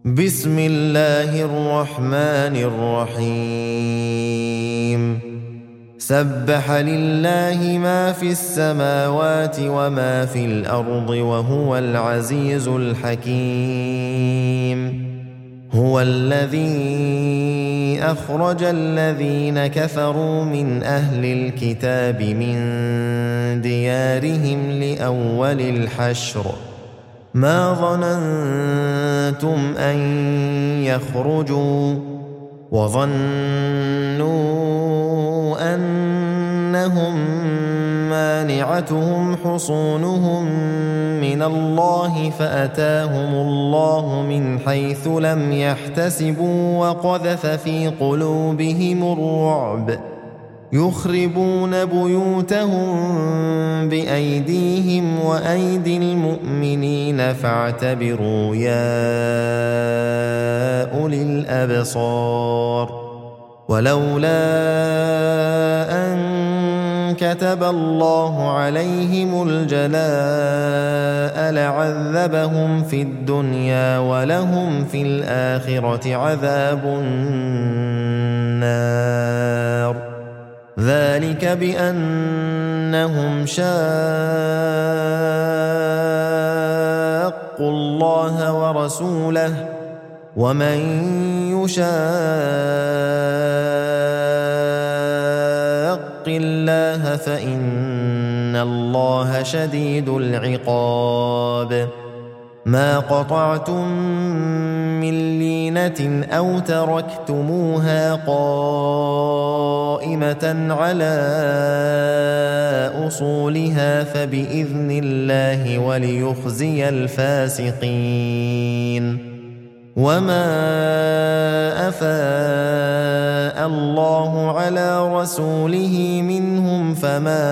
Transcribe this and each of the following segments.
بسم الله الرحمن الرحيم سبح لله ما في السماوات وما في الأرض وهو العزيز الحكيم هو الذي أخرج الذين كفروا من أهل الكتاب من ديارهم لأول الحشر ما ظننتم أن يخرجوا وظنوا أنهم مانعتهم حصونهم من الله فأتاهم الله من حيث لم يحتسبوا وقذف في قلوبهم الرعب يخربون بيوتهم بأيديهم وأيدي المؤمنين فاعتبروا يا أولي الأبصار ولولا أن كتب الله عليهم الجلاء لعذبهم في الدنيا ولهم في الآخرة عذاب النار ذلك بأنهم شاقوا الله ورسوله ومن يشاق الله فإن الله شديد العقاب ما قطعتم من لينة أو تركتموها قائمة على أصولها فبإذن الله وليخزي الفاسقين وما أفاء الله على رسوله منهم فما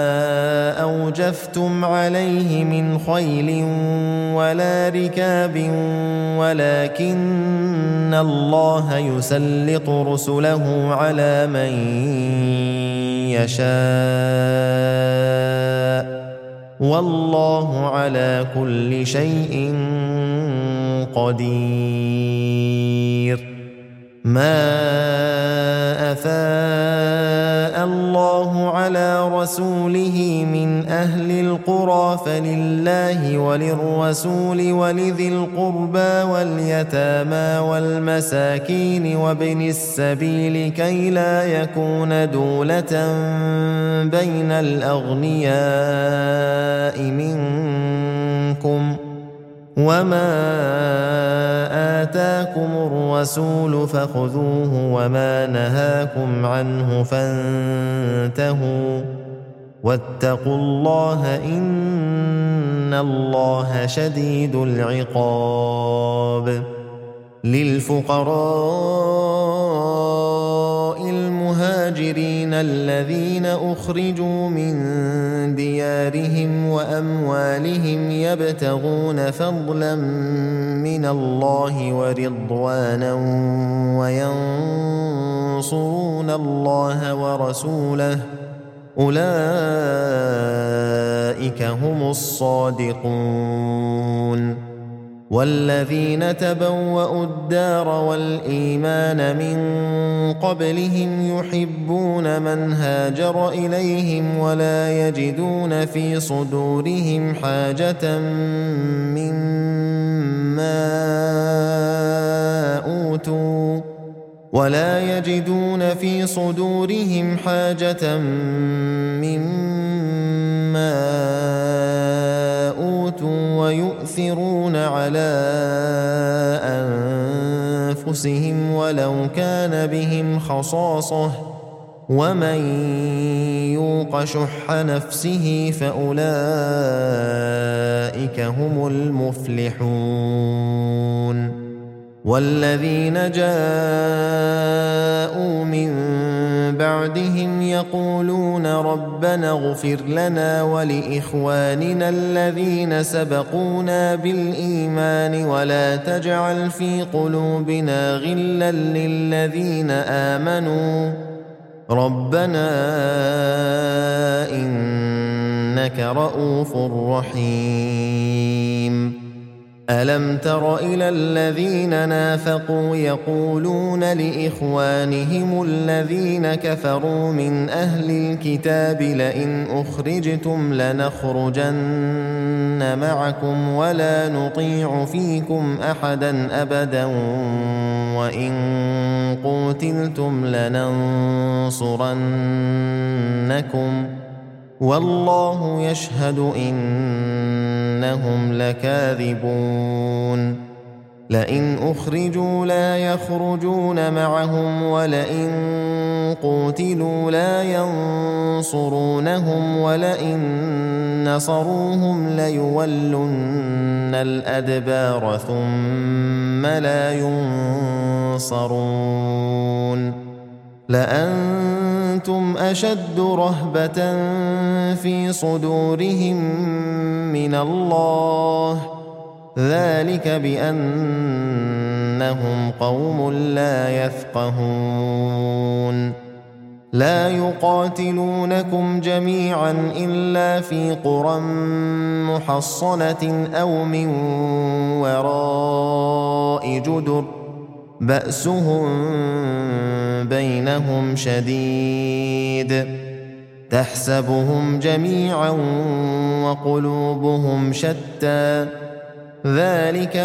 أوجفتم عليه من خيل ولا ركاب ولكن الله يسلط رسله على من يشاء والله على كل شيء قدير ما أفاء الله على رسوله من أهل القرى فلله وللرسول ولذي القربى واليتامى والمساكين وابن السبيل كي لا يكون دولة بين الأغنياء منكم وما آتاكم الرسول فخذوه وما نهاكم عنه فانتهوا واتقوا الله إن الله شديد العقاب للفقراء المهاجرين الذين أخرجوا من ديارهم وأموالهم يبتغون فضلا من الله ورضوانا وينصرون الله ورسوله أولئك هم الصادقون والذين تبوأوا الدار والإيمان من قبلهم يحبون من هاجر إليهم ولا يجدون في صدورهم حاجة مما أوتوا ويؤثرون على أنفسهم ولو كان بهم خصاصة ومن يوق شح نفسه فأولئك هم المفلحون والذين جاءوا من بعدهم يقولون ربنا اغفر لنا ولإخواننا الذين سبقونا بالإيمان ولا تجعل في قلوبنا غلا للذين آمنوا ربنا إنك رؤوف رحيم ألم تر إلى الذين نافقوا يقولون لإخوانهم الذين كفروا من أهل الكتاب لئن أخرجتم لنخرجن معكم ولا نطيع فيكم أحدا أبدا وإن قوتلتم لننصرنكم والله يشهد إنهم لكاذبون لئن أخرجوا لا يخرجون معهم ولئن قوتلوا لا ينصرونهم ولئن نصروهم ليولن الأدبار ثم لا ينصرون لأنتم أشد رهبة في صدورهم من الله ذلك بأنهم قوم لا يفقهون لا يقاتلونكم جميعا إلا في قرى محصنة أو من وراء جدر بأسهم بينهم شديد تحسبهم جميعا وقلوبهم شتى ذلك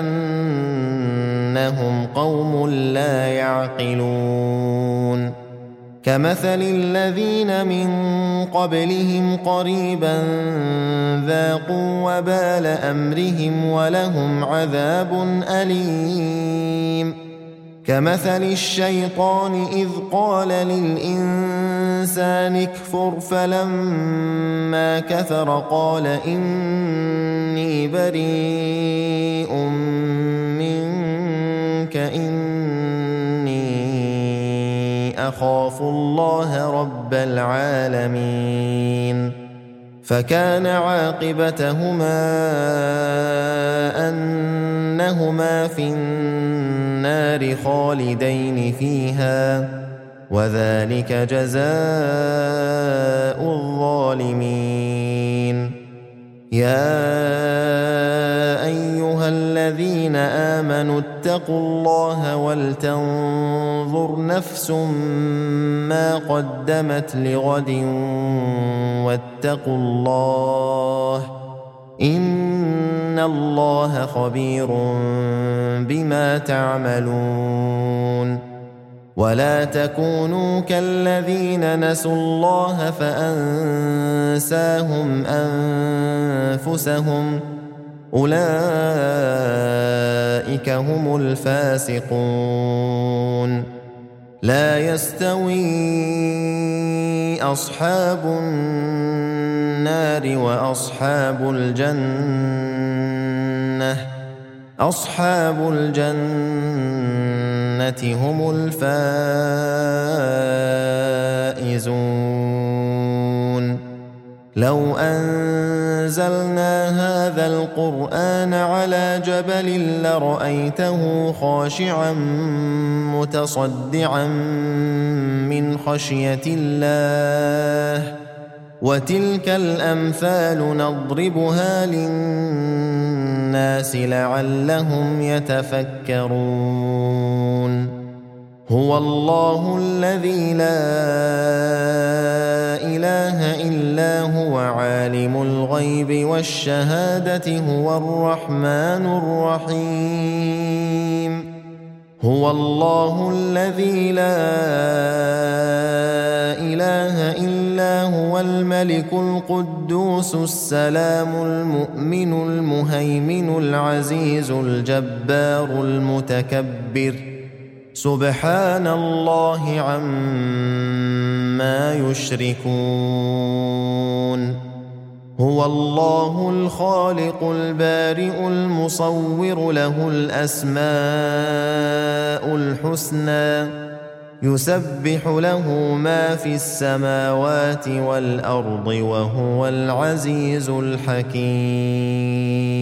بأنهم قوم لا يعقلون كمثل الذين من قبلهم قريبا ذاقوا وبال أمرهم ولهم عذاب أليم كمثل الشيطان إذ قال للإنسان اكفر فلما كفر قال إني بريء منك إني أخاف الله رب العالمين فكان عاقبتهما أنهما في النار خالدين فيها وذلك جزاء الظالمين يا أيها الذين آمنوا اتقوا الله ولتنظر نفس ما قدمت لغد واتقوا الله إن الله خبير بما تعملون ولا تكونوا كالذين نسوا الله فأنساهم أنفسهم أولئك هم الفاسقون لا يستوي أصحاب النار وأصحاب الجنة أصحاب الجنة هم الفائزون لو أنزلنا هذا القرآن على جبل لرأيته خاشعا متصدعا من خشية الله وتلك الأمثال نضربها للناس لعلهم يتفكرون هو الله الذي لا إله إلا هو عالم الغيب والشهادة هو الرحمن الرحيم هو الله الذي لا إله إلا هو الملك القدوس السلام المؤمن المهيمن العزيز الجبار المتكبر سبحان الله عما يشركون هو الله الخالق البارئ المصور له الأسماء الحسنى يسبح له ما في السماوات والأرض وهو العزيز الحكيم